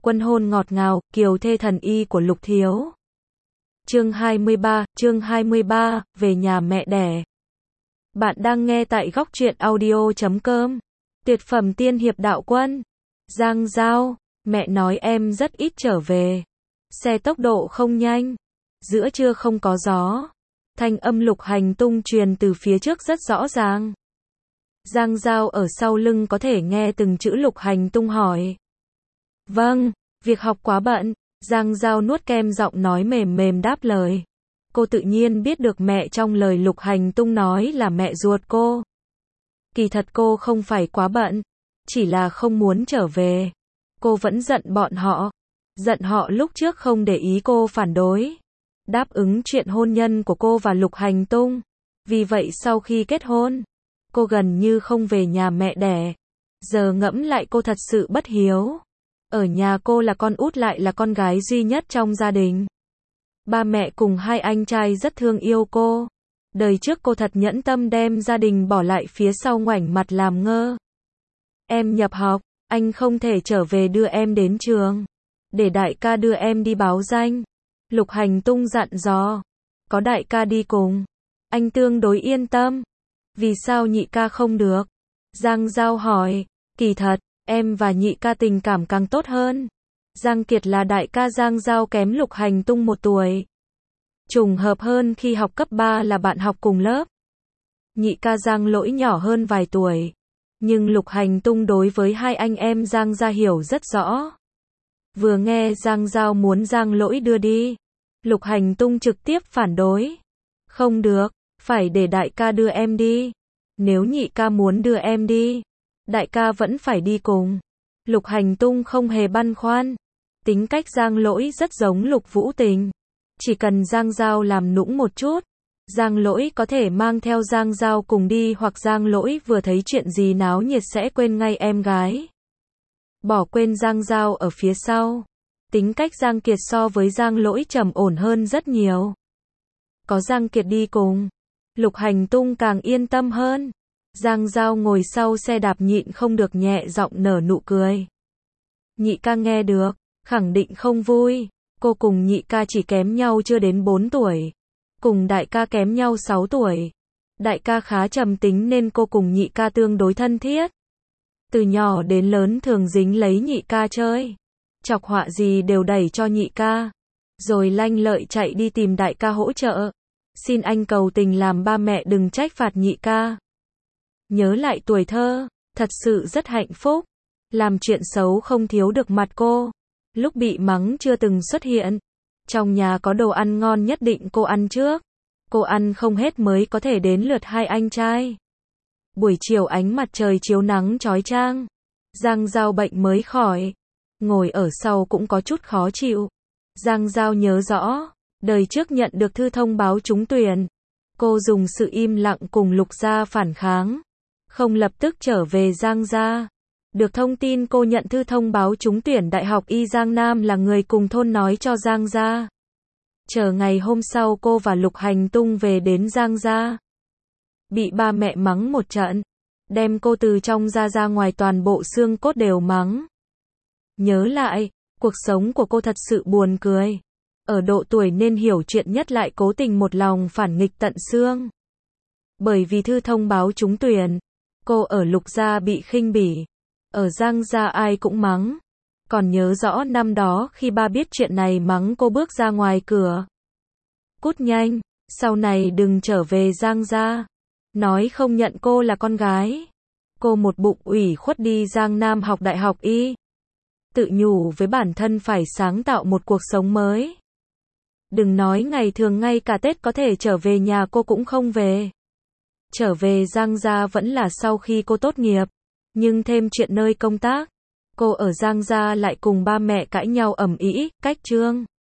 Quân hôn ngọt ngào, kiều thê thần y của Lục Thiếu. Chương 23, về nhà mẹ đẻ. Bạn đang nghe tại góc truyện audio.com. Tuyệt phẩm tiên hiệp đạo quân. Giang Giao, mẹ nói em rất ít trở về. Xe tốc độ không nhanh. Giữa trưa không có gió. Thanh âm Lục Hành Tung truyền từ phía trước rất rõ ràng. Giang Giao ở sau lưng có thể nghe từng chữ Lục Hành Tung hỏi. Vâng, việc học quá bận. Giang Giao nuốt kem giọng nói mềm mềm đáp lời. Cô tự nhiên biết được mẹ trong lời Lục Hành Tung nói là mẹ ruột cô. Kỳ thật cô không phải quá bận, chỉ là không muốn trở về. Cô vẫn giận bọn họ. Giận họ lúc trước không để ý cô phản đối. Đáp ứng chuyện hôn nhân của cô và Lục Hành Tung. Vì vậy sau khi kết hôn, cô gần như không về nhà mẹ đẻ. Giờ ngẫm lại cô thật sự bất hiếu. Ở nhà cô là con út lại là con gái duy nhất trong gia đình. Ba mẹ cùng hai anh trai rất thương yêu cô. Đời trước cô thật nhẫn tâm đem gia đình bỏ lại phía sau ngoảnh mặt làm ngơ. Em nhập học, anh không thể trở về đưa em đến trường. Để đại ca đưa em đi báo danh. Lục Hành Tung dặn dò. Có đại ca đi cùng, anh tương đối yên tâm. Vì sao nhị ca không được? Giang Giao hỏi. Kỳ thật, em và nhị ca tình cảm càng tốt hơn. Giang Kiệt là đại ca Giang Giao kém Lục Hành Tung 1 tuổi. Trùng hợp hơn khi học cấp 3 là bạn học cùng lớp. Nhị ca Giang Lỗi nhỏ hơn vài tuổi. Nhưng Lục Hành Tung đối với hai anh em Giang gia hiểu rất rõ. Vừa nghe Giang Giao muốn Giang Lỗi đưa đi, Lục Hành Tung trực tiếp phản đối. Không được, phải để đại ca đưa em đi. Nếu nhị ca muốn đưa em đi, đại ca vẫn phải đi cùng. Lục Hành Tung không hề băn khoăn. Tính cách Giang Lỗi rất giống Lục Vũ Tình. Chỉ cần Giang Giao làm nũng một chút, Giang Lỗi có thể mang theo Giang Giao cùng đi, hoặc Giang Lỗi vừa thấy chuyện gì náo nhiệt sẽ quên ngay em gái. Bỏ quên Giang Giao ở phía sau. Tính cách Giang Kiệt so với Giang Lỗi trầm ổn hơn rất nhiều. Có Giang Kiệt đi cùng, Lục Hành Tung càng yên tâm hơn. Giang Giao ngồi sau xe đạp nhịn không được nhẹ giọng nở nụ cười. Nhị ca nghe được, khẳng định không vui. Cô cùng nhị ca chỉ kém nhau chưa đến 4 tuổi. Cùng đại ca kém nhau 6 tuổi. Đại ca khá trầm tính nên cô cùng nhị ca tương đối thân thiết. Từ nhỏ đến lớn thường dính lấy nhị ca chơi. Chọc họa gì đều đẩy cho nhị ca. Rồi lanh lợi chạy đi tìm đại ca hỗ trợ. Xin anh cầu tình làm ba mẹ đừng trách phạt nhị ca. Nhớ lại tuổi thơ, thật sự rất hạnh phúc. Làm chuyện xấu không thiếu được mặt cô. Lúc bị mắng chưa từng xuất hiện. Trong nhà có đồ ăn ngon nhất định cô ăn trước. Cô ăn không hết mới có thể đến lượt hai anh trai. Buổi chiều ánh mặt trời chiếu nắng chói chang. Giang Giao bệnh mới khỏi. Ngồi ở sau cũng có chút khó chịu. Giang Giao nhớ rõ, đời trước nhận được thư thông báo trúng tuyển. Cô dùng sự im lặng cùng Lục gia phản kháng. Không lập tức trở về Giang gia. Được thông tin cô nhận thư thông báo trúng tuyển Đại học Y Giang Nam là người cùng thôn nói cho Giang gia. Chờ ngày hôm sau cô và Lục Hành Tung về đến Giang gia. Bị ba mẹ mắng một trận. Đem cô từ trong ra ngoài, toàn bộ xương cốt đều mắng. Nhớ lại, cuộc sống của cô thật sự buồn cười. Ở độ tuổi nên hiểu chuyện nhất lại cố tình một lòng phản nghịch tận xương. Bởi vì thư thông báo trúng tuyển, cô ở Lục gia bị khinh bỉ. Ở Giang gia ai cũng mắng. Còn nhớ rõ năm đó khi ba biết chuyện này mắng cô bước ra ngoài cửa. Cút nhanh, sau này đừng trở về Giang gia. Nói không nhận cô là con gái. Cô một bụng ủy khuất đi Giang Nam học đại học Y. Tự nhủ với bản thân phải sáng tạo một cuộc sống mới. Đừng nói ngày thường, ngay cả Tết có thể trở về nhà cô cũng không về. Trở về Giang gia vẫn là sau khi cô tốt nghiệp. Nhưng thêm chuyện nơi công tác, cô ở Giang gia lại cùng ba mẹ cãi nhau ầm ĩ, cách chương.